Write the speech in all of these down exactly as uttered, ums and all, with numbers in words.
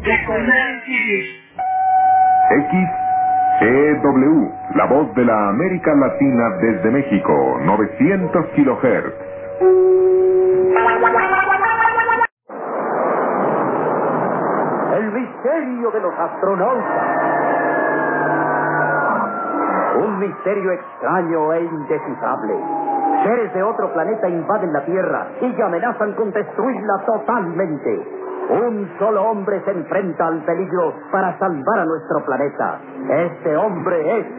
X E W, la voz de la América Latina desde México, novecientos kilohertz. El misterio de los astronautas. Un misterio extraño e indescifrable. Seres de otro planeta invaden la Tierra y amenazan con destruirla totalmente. Un solo hombre se enfrenta al peligro para salvar a nuestro planeta. Este hombre es...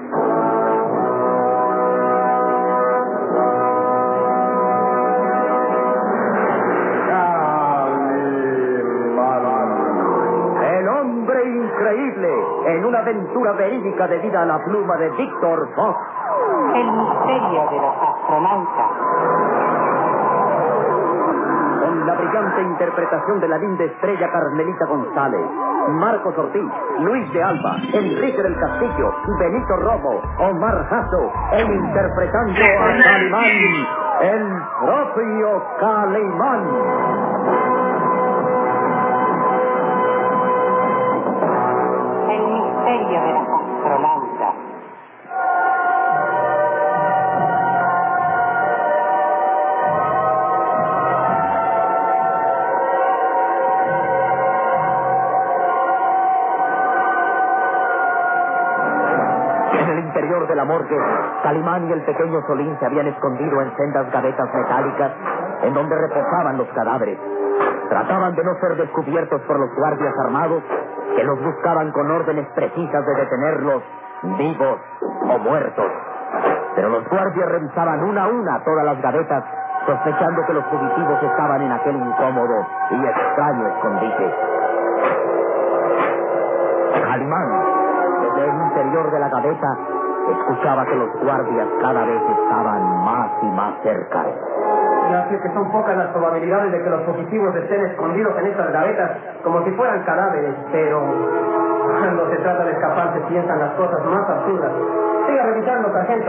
el hombre increíble, en una aventura verídica debida a la pluma de Víctor Fox. El misterio de los astronautas. Con la brillante interpretación de la linda estrella Carmelita González, Marcos Ortiz, Luis de Alba, Enrique del Castillo, Benito Romo, Omar Jasso, e interpretando a Calimán, el propio Calimán. El misterio de los astronautas. De la morgue, Calimán y el pequeño Solín se habían escondido en sendas gavetas metálicas en donde reposaban los cadáveres. Trataban de no ser descubiertos por los guardias armados que los buscaban con órdenes precisas de detenerlos, vivos o muertos. Pero los guardias revisaban una a una todas las gavetas, sospechando que los fugitivos estaban en aquel incómodo y extraño escondite. Calimán, desde el interior de la gaveta, escuchaba que los guardias cada vez estaban más y más cerca. Y así es que son pocas las probabilidades de que los fugitivos estén escondidos en estas gavetas como si fueran cadáveres, pero cuando se trata de escapar se piensan las cosas más absurdas. Siga revisando, sargento.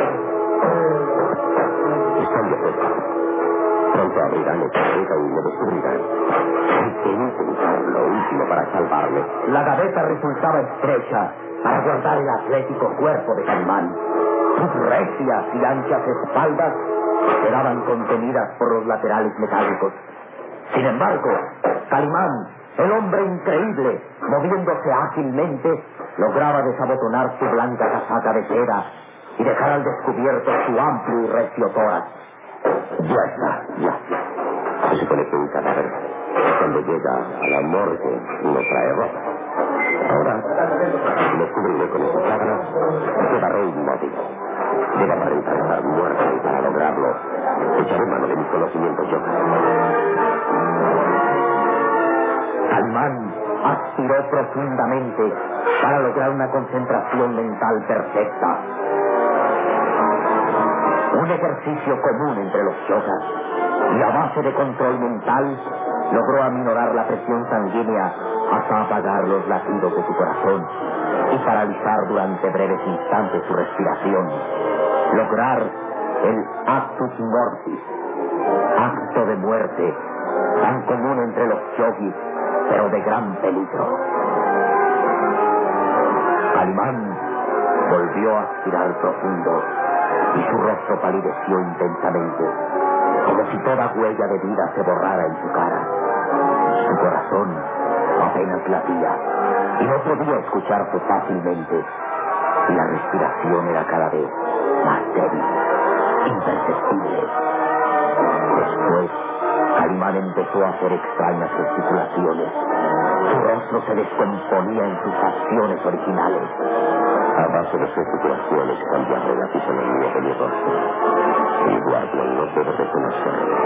Están de acuerdo. Pronto abrirán esta gaveta y lo descubrirán. Hay que intentar lo último para salvarle. La gaveta resultaba estrecha para guardar el atlético cuerpo de Calimán. Sus recias y anchas espaldas quedaban contenidas por los laterales metálicos. Sin embargo, Calimán, el hombre increíble, moviéndose ágilmente, lograba desabotonar su blanca casaca de seda y dejar al descubierto su amplio y recio tórax. Ya está, ya. Se supone que un cadáver, cuando llega a la morgue, no trae ropa. Ahora, lo cubriré con esas sábanas y quedaré inmóvil. Debe aparentar estar muerto y para lograrlo echaré mano de mis conocimientos yo. Calimán aspiró profundamente para lograr una concentración mental perfecta. Un ejercicio común entre los yogas, y a base de control mental logró aminorar la presión sanguínea hasta apagar los latidos de su corazón y paralizar durante breves instantes su respiración. Lograr el actus mortis, acto de muerte, tan común entre los yogis, pero de gran peligro. Calimán volvió a aspirar profundo y su rostro palideció intensamente, como si toda huella de vida se borrara en su cara. Su corazón apenas latía y no podía escucharse fácilmente, y la respiración era cada vez más débil, imperceptible. Después, Calimán empezó a hacer extrañas gesticulaciones. Su rostro se descomponía en sus facciones originales. A base de gesticulaciones cambiaron la fisonomía de mi rostro. El guardia no debe reconocerlo.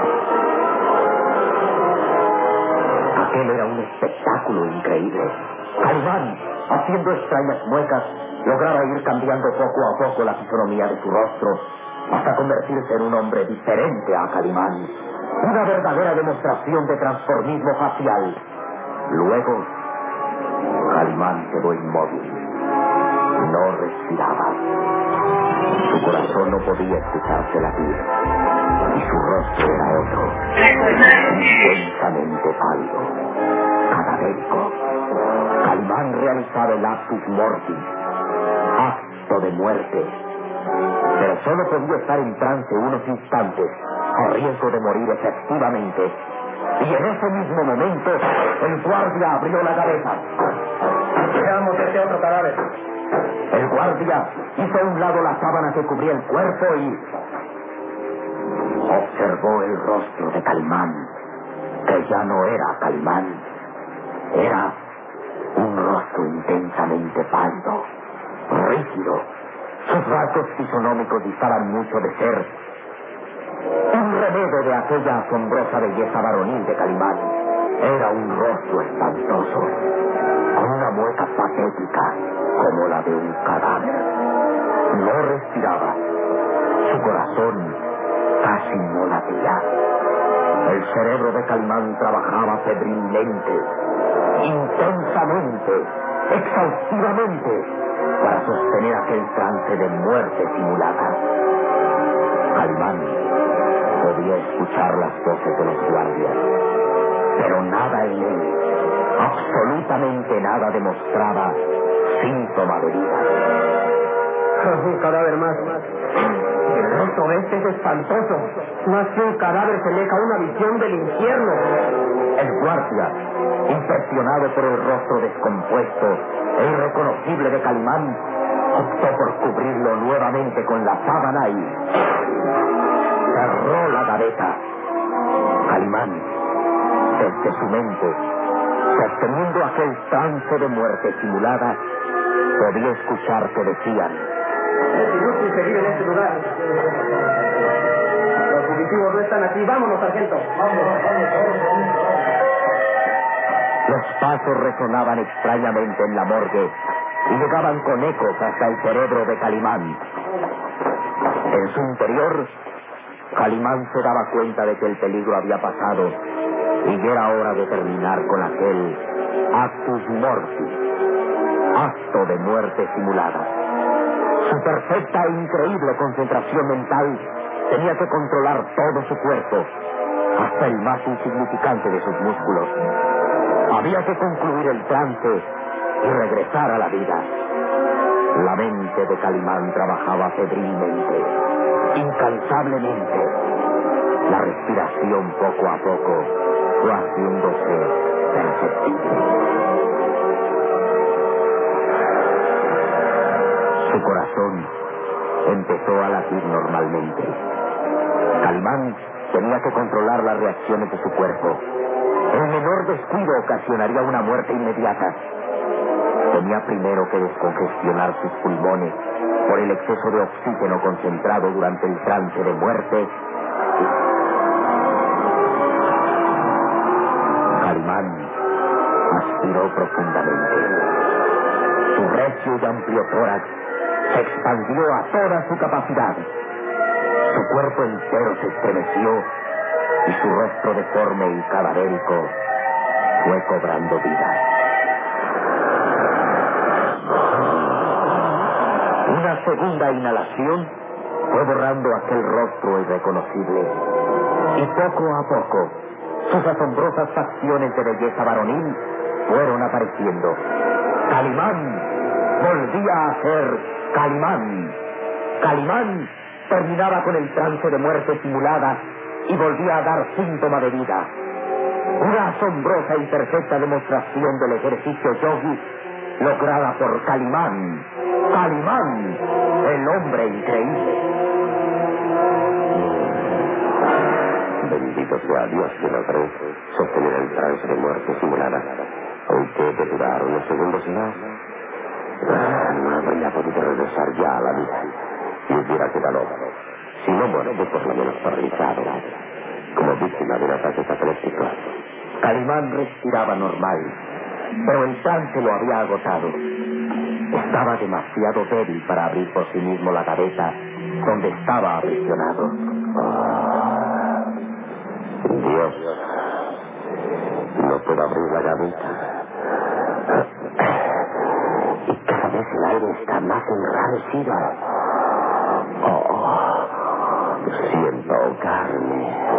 Aquel era un espectáculo increíble. Calimán, haciendo extrañas muecas, lograba ir cambiando poco a poco la fisonomía de su rostro, hasta convertirse en un hombre diferente a Calimán. Una verdadera demostración de transformismo facial. Luego, Calimán quedó inmóvil. No respiraba. Su corazón no podía escucharse latir. Y su rostro era otro. Intensamente pálido. Cadavérico. Calimán realizaba el actus mortis, acto de muerte, pero solo podía estar en trance unos instantes, a riesgo de morir efectivamente. Y en ese mismo momento, el guardia abrió la gaveta. Veamos este otro cadáver. El guardia hizo a un lado la sábana que cubría el cuerpo y observó el rostro de Calimán, que ya no era Calimán. Era un rostro intensamente pálido, rígido. Sus rasgos fisonómicos distaban mucho de ser un remedo de aquella asombrosa belleza varonil de Calimán. Era un rostro espantoso, con una mueca patética como la de un cadáver. No respiraba. Su corazón casi no latía. El cerebro de Calimán trabajaba febrilmente, intensamente, exhaustivamente, para sostener aquel trance de muerte simulada. Calimán podía escuchar las voces de los guardias, pero nada en él, absolutamente nada, demostraba síntoma de vida. Un cadáver más. El rostro este es espantoso. Más que un cadáver semeja una visión del infierno. El guardia, impresionado por el rostro descompuesto e irreconocible de Calimán, optó por cubrirlo nuevamente con la sábana y cerró la gaveta. Calimán, desde su mente, sosteniendo aquel trance de muerte simulada, podía escuchar que decían: Es inútil seguir en este lugar. Los fugitivos no están aquí. Vámonos, sargento. Vamos, vamos, vamos. Los pasos resonaban extrañamente en la morgue y llegaban con ecos hasta el cerebro de Calimán. En su interior, Calimán se daba cuenta de que el peligro había pasado y ya era hora de terminar con aquel actus mortis, acto de muerte simulada. Su perfecta e increíble concentración mental tenía que controlar todo su cuerpo, hasta el más insignificante de sus músculos. Había que concluir el trance y regresar a la vida. La mente de Calimán trabajaba febrilmente, incansablemente. La respiración poco a poco fue haciéndose perceptible. Su corazón empezó a latir normalmente. Calimán tenía que controlar las reacciones de su cuerpo. El menor descuido ocasionaría una muerte inmediata. Tenía primero que descongestionar sus pulmones por el exceso de oxígeno concentrado durante el trance de muerte. Calimán aspiró profundamente. Su recio y amplio tórax se expandió a toda su capacidad. Su cuerpo entero se estremeció y su rostro deforme y cadavérico fue cobrando vida. Una segunda inhalación fue borrando aquel rostro irreconocible. Y poco a poco, sus asombrosas facciones de belleza varonil fueron apareciendo. Calimán volvía a ser Calimán. Calimán terminaba con el trance de muerte simulada y volvía a dar síntoma de vida. Una asombrosa y perfecta demostración del ejercicio yogi lograda por Calimán. Calimán, el hombre increíble. Bendito sea Dios que logré sostener el trance de muerte simulada. Aunque de durar unos segundos más, ah, no habría podido regresar ya a la vida y hubiera quedado, si no muerto, pues por lo menos paralizado, como víctima de un ataque cataléptico. Calimán respiraba normal, pero el trance lo había agotado. Estaba demasiado débil para abrir por sí mismo la gaveta donde estaba aprisionado. Oh, Dios, no puedo abrir la gaveta. Y cada vez el aire está más enrarecido. Oh, siento ahogarme.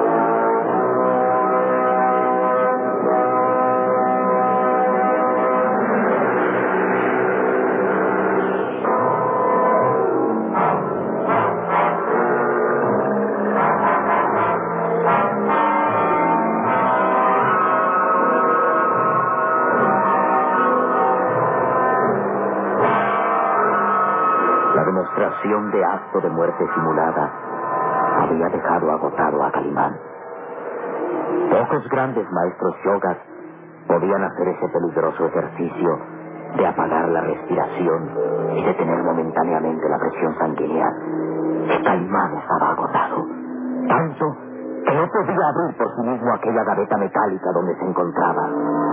demostración de acto de muerte simulada había dejado agotado a Calimán. Pocos grandes maestros yogas podían hacer ese peligroso ejercicio de apagar la respiración y detener momentáneamente la presión sanguínea. Calimán estaba agotado, tanto que no podía abrir por sí mismo aquella gaveta metálica donde se encontraba.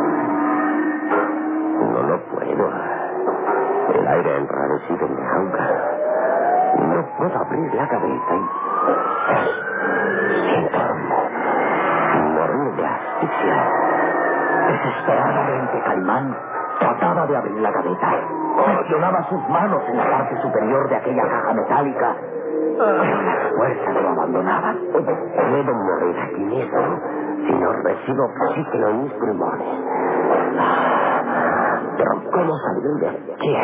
No lo puedo. El aire enrarecido me ahoga. No puedo abrir la gaveta y... siento morir de asfixia. Desesperadamente, Calimán trataba de abrir la gaveta. Presionaba sus manos en la parte superior de aquella caja metálica. Pero las fuerzas lo abandonaban. Puedo morir aquí mismo si no recibo oxígeno en mis pulmones. Pero ¿cómo salir de aquí?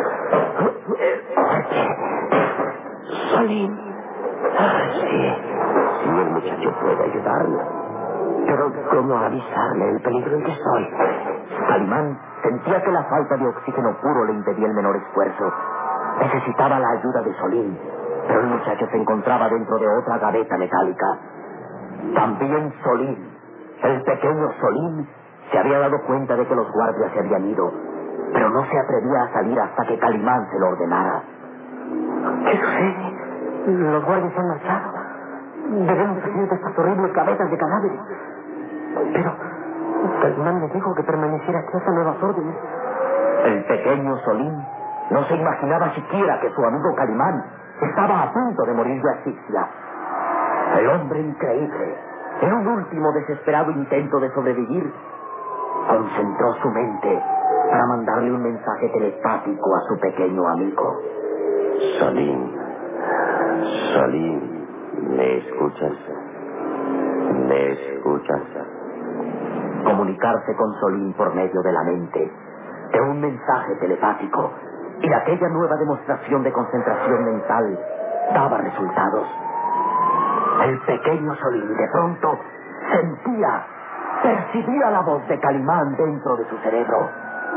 Solín. Sí, sí, el muchacho puede ayudarme. Pero ¿cómo avisarle el peligro en que estoy? Calimán sentía que la falta de oxígeno puro le impedía el menor esfuerzo. Necesitaba la ayuda de Solín, pero el muchacho se encontraba dentro de otra gaveta metálica. También Solín, el pequeño Solín, se había dado cuenta de que los guardias se habían ido, pero no se atrevía a salir hasta que Calimán se lo ordenara. ¿Qué sucede? Los guardias han marchado. Debemos salir de estas horribles gavetas de cadáveres. Pero Calimán me dijo que permaneciera aquí hasta nuevas órdenes. El pequeño Solín no se imaginaba siquiera que su amigo Calimán estaba a punto de morir de asfixia. El hombre increíble, en un último desesperado intento de sobrevivir, concentró su mente para mandarle un mensaje telepático a su pequeño amigo. Solín, Solín, ¿me escuchas? ¿Me escuchas? Comunicarse con Solín por medio de la mente, de un mensaje telepático y de aquella nueva demostración de concentración mental daba resultados. El pequeño Solín de pronto sentía, percibía la voz de Calimán dentro de su cerebro.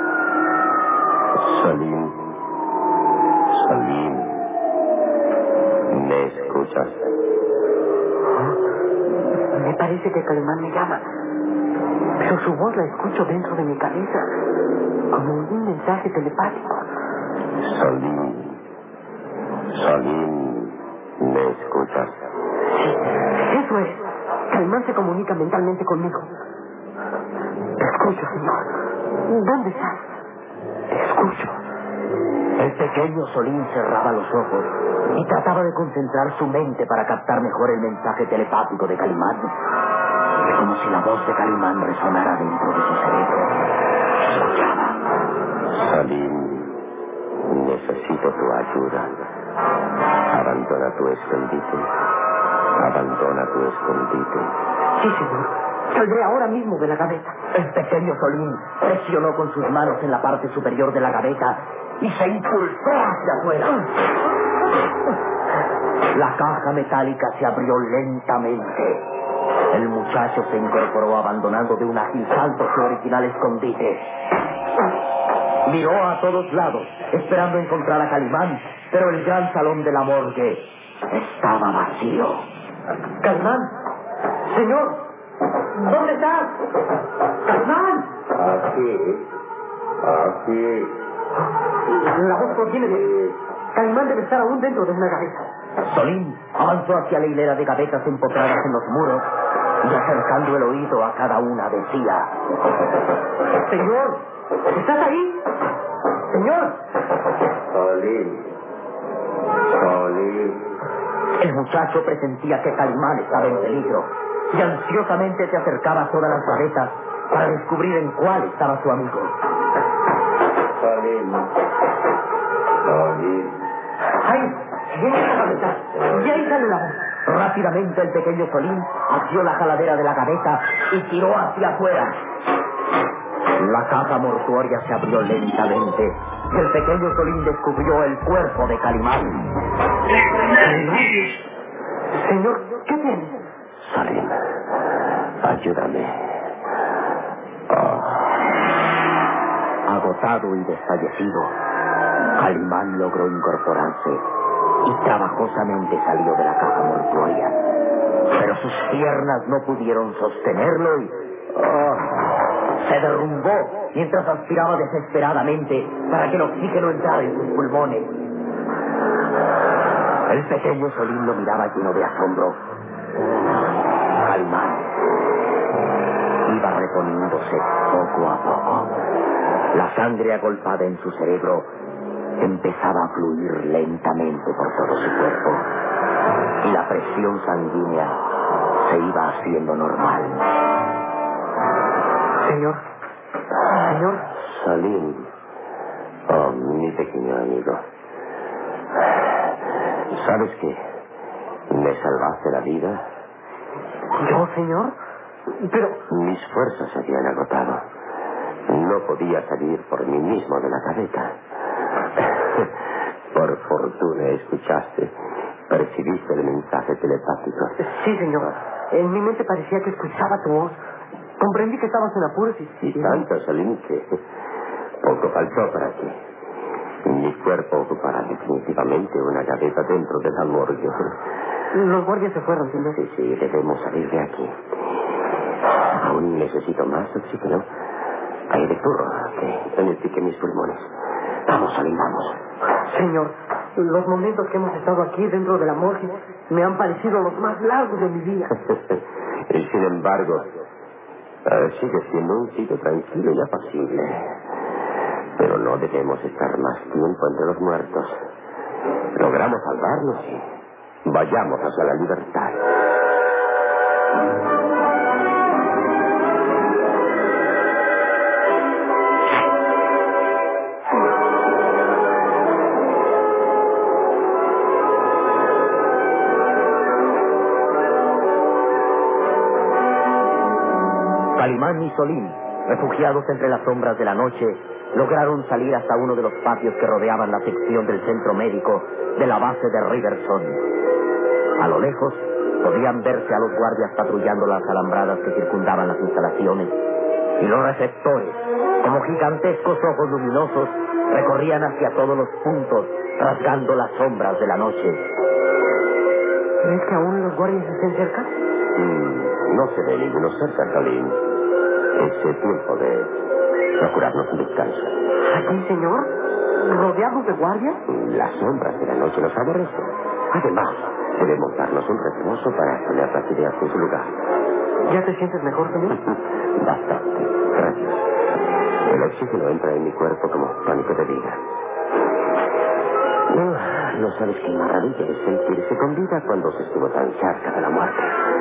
Solín, Solín, ¿me escuchas? Me parece que Calimán me llama, pero su voz la escucho dentro de mi cabeza, como un mensaje telepático. Solín, Solín, ¿me escuchas? Sí, eso es. Calimán se comunica mentalmente conmigo. Te escucho, señor. ¿Dónde estás? Te escucho. El pequeño Solín cerraba los ojos y trataba de concentrar su mente para captar mejor el mensaje telepático de Calimán. Es como si la voz de Calimán resonara dentro de su cerebro. Escuchaba. Solín, necesito tu ayuda. Abandona tu escondite. Abandona tu escondite. Sí, señor. Saldré ahora mismo de la gaveta. El pequeño Solín presionó con sus manos en la parte superior de la gaveta y se impulsó hacia afuera. La caja metálica se abrió lentamente. El muchacho se incorporó abandonando de un ágil salto su original escondite. Miró a todos lados, esperando encontrar a Calimán, pero el gran salón de la morgue estaba vacío. Calimán, señor, ¿dónde estás? Calimán. Aquí, aquí. La voz proviene de... Calimán debe estar aún dentro de una gaveta. Solín avanzó hacia la hilera de gavetas empotradas en los muros y acercando el oído a cada una decía: Señor, ¿estás ahí? Señor. Solín, Solín. El muchacho presentía que Calimán estaba en peligro y ansiosamente se acercaba a todas las gavetas para descubrir en cuál estaba su amigo. Solín, Solín. ¡Ay! ¡Viene esa gaveta! ¡Y ahí sale la voz! Rápidamente el pequeño Solín asió la jaladera de la gaveta y tiró hacia afuera. La caja mortuoria se abrió lentamente y el pequeño Solín descubrió el cuerpo de Calimán. Señor, ¿qué tiene? Solín, ayúdame. Oh. Agotado y desfallecido, Calimán logró incorporarse y trabajosamente salió de la caja mortuoria. Pero sus piernas no pudieron sostenerlo y... Oh, se derrumbó mientras aspiraba desesperadamente para que el oxígeno entrara en sus pulmones. El pequeño Solín lo miraba lleno de asombro. Calimán iba reponiéndose poco a poco. La sangre agolpada en su cerebro empezaba a fluir lentamente por todo su cuerpo y la presión sanguínea se iba haciendo normal. Señor, señor. Solín, oh, mi pequeño amigo, ¿sabes qué? Me salvaste la vida. ¿Yo, señor? Pero... Mis fuerzas se habían agotado. No podía salir por mí mismo de la gaveta. Por fortuna escuchaste, percibiste el mensaje telepático. Sí, señor. En mi mente parecía que escuchaba tu voz. Comprendí que estabas en apuros y... Y tanto, Solín, que poco faltó para que mi cuerpo ocupara definitivamente una gaveta dentro de la morgue. Los guardias se fueron, señor. Sí, sí, debemos salir de aquí. Aún necesito más oxígeno. Aire puro que beneficie mis pulmones. Vamos, Solín, vamos. Señor, los momentos que hemos estado aquí dentro de la morgue me han parecido los más largos de mi vida. Y sin embargo, uh, sigue siendo un sitio tranquilo y apacible. Pero no debemos estar más tiempo entre los muertos. Logramos salvarnos y vayamos hacia la libertad. Calimán y Solín, refugiados entre las sombras de la noche, lograron salir hasta uno de los patios que rodeaban la sección del centro médico de la base de Riverson. A lo lejos, podían verse a los guardias patrullando las alambradas que circundaban las instalaciones, y los receptores, como gigantescos ojos luminosos, recorrían hacia todos los puntos, rasgando las sombras de la noche. ¿Crees que aún los guardias estén cerca? Mm, no se ve ninguno cerca, Solín. Es el tiempo de procurarnos un descanso. ¿Aquí, señor? ¿Rodeados de guardias? Las sombras de la noche nos aborrecen. Además, debemos darnos un reposo para poner las ideas en su lugar. ¿Ya te sientes mejor, señor? Bastante. Gracias. El oxígeno entra en mi cuerpo como pánico de vida. No, no sabes qué maravilla es sentirse con vida cuando se estuvo tan cerca de la muerte.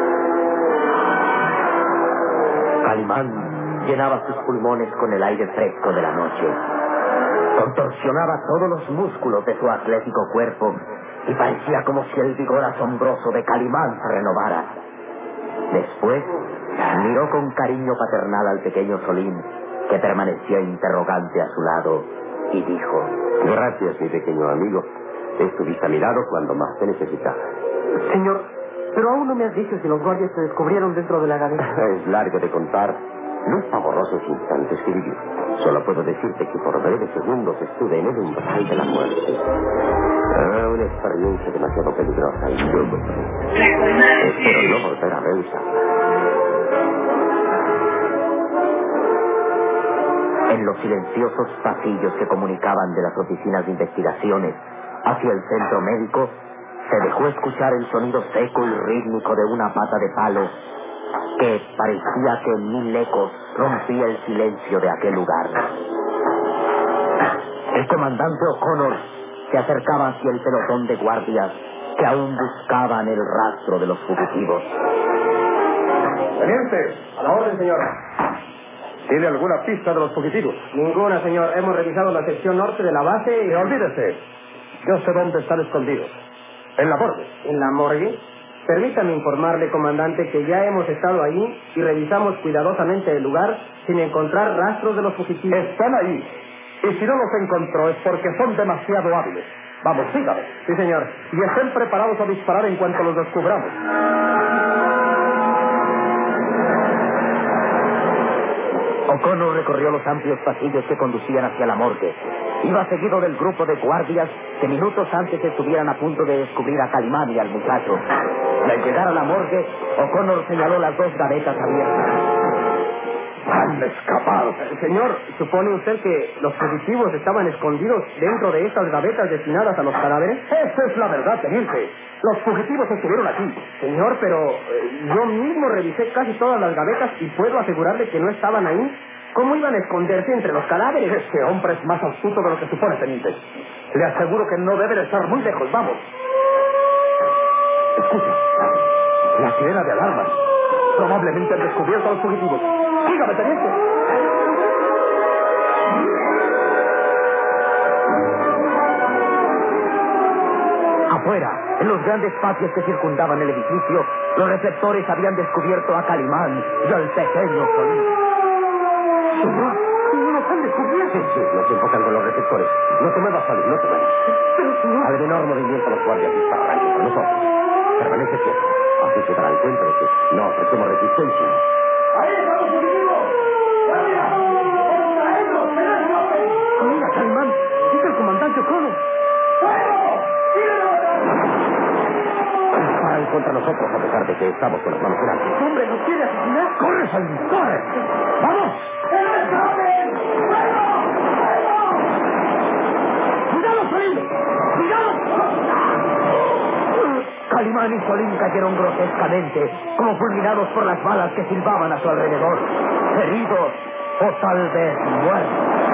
Calimán llenaba sus pulmones con el aire fresco de la noche. Contorsionaba todos los músculos de su atlético cuerpo y parecía como si el vigor asombroso de Calimán se renovara. Después, miró con cariño paternal al pequeño Solín, que permanecía interrogante a su lado, y dijo: Gracias, mi pequeño amigo. Estuviste a mi lado cuando más te necesitaba. Señor, pero aún no me has dicho si los guardias te descubrieron dentro de la gaveta. Es largo de contar los pavorosos instantes que viví. Solo puedo decirte que por breves segundos estuve en el umbral de la muerte. Ah, una experiencia demasiado peligrosa y lúgubre. Espero no volver a reusarla. En los silenciosos pasillos que comunicaban de las oficinas de investigaciones hacia el centro médico, se dejó escuchar el sonido seco y rítmico de una pata de palo que parecía que en mil ecos rompía el silencio de aquel lugar. El comandante O'Connor se acercaba hacia el pelotón de guardias que aún buscaban el rastro de los fugitivos. Teniente, a la orden, señor. ¿Tiene alguna pista de los fugitivos? Ninguna, señor. Hemos revisado la sección norte de la base y... Y olvídese. Yo sé dónde están escondidos. En la morgue. ¿En la morgue? Permítame informarle, comandante, que ya hemos estado ahí y revisamos cuidadosamente el lugar sin encontrar rastros de los fugitivos. Están ahí. Y si no los encontró es porque son demasiado hábiles. Vamos, sígame. Sí, señor. Y estén preparados a disparar en cuanto los descubramos. O'Connor recorrió los amplios pasillos que conducían hacia la morgue. Iba seguido del grupo de guardias que minutos antes estuvieran a punto de descubrir a Calimán y al muchacho. Y al llegar a la morgue, O'Connor señaló las dos gavetas abiertas. ¡Han escapado! Eh, Señor, ¿supone usted que los fugitivos estaban escondidos dentro de estas gavetas destinadas a los cadáveres? Esa es la verdad, teniente. Los fugitivos estuvieron aquí. Señor, pero eh, yo mismo revisé casi todas las gavetas y puedo asegurarle que no estaban ahí. ¿Cómo iban a esconderse entre los cadáveres? Este hombre es más astuto de lo que supone, teniente. Le aseguro que no debe de estar muy lejos. Vamos. Escucha. La sirena de alarmas. Probablemente han descubierto a los fugitivos. Sígame, teniente. Afuera, en los grandes patios que circundaban el edificio, los receptores habían descubierto a Calimán y al pequeño Solín. Señor, nos han descubierto. Sí, sí, nos enfocan con los receptores. No te muevas, Solín, no te muevas. Pero, señor... Al menor movimiento los guardias dispararán contra nosotros. Permanece quieto. Así se darán cuenta de que no ofrecemos resistencia. ¡Ahí están los fugitivos! ¡Guardia! ¡Vamos a ellos! Mira, Calimán, es el comandante O'Connor. ¡Fuego! Disparan contra nosotros a pesar de que estamos con las manos en alto. Hombre, ¿nos quiere asesinar? ¡Corre, Solín! ¡Corre! ¡Vamos! ¡Escapen! ¡Fuego! ¡Fuego! ¡Cuidado, Solín! ¡Cuidado! Calimán y Solín cayeron grotescamente, como fulminados por las balas que silbaban a su alrededor, heridos o tal vez muertos.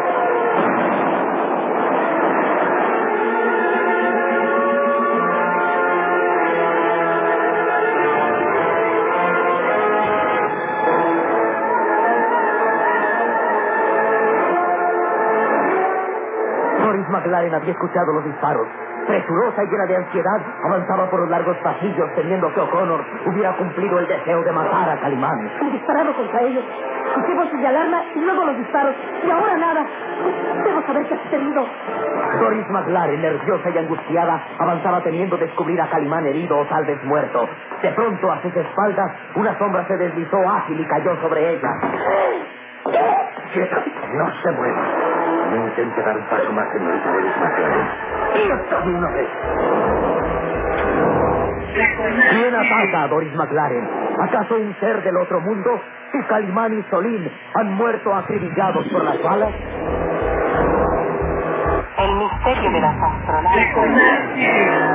Doris McLaren había escuchado los disparos. Presurosa y llena de ansiedad, avanzaba por los largos pasillos temiendo que O'Connor hubiera cumplido el deseo de matar a Calimán. Han disparado contra ellos. Escuché voces de alarma y luego los disparos. Y ahora nada. Debo saber qué ha sucedido. Doris McLaren, nerviosa y angustiada, avanzaba temiendo descubrir a Calimán herido o tal vez muerto. De pronto, a sus espaldas, una sombra se deslizó ágil y cayó sobre ella. ¡Quieta! ¡No se mueva! No intente dar un paso más, señorita Doris McLaren. ¡Quieta de una vez! ¿Quién ataca a Doris McLaren? ¿Acaso un ser del otro mundo? ¿Y Calimán y Solín han muerto acribillados por las balas? El misterio de las astronautas.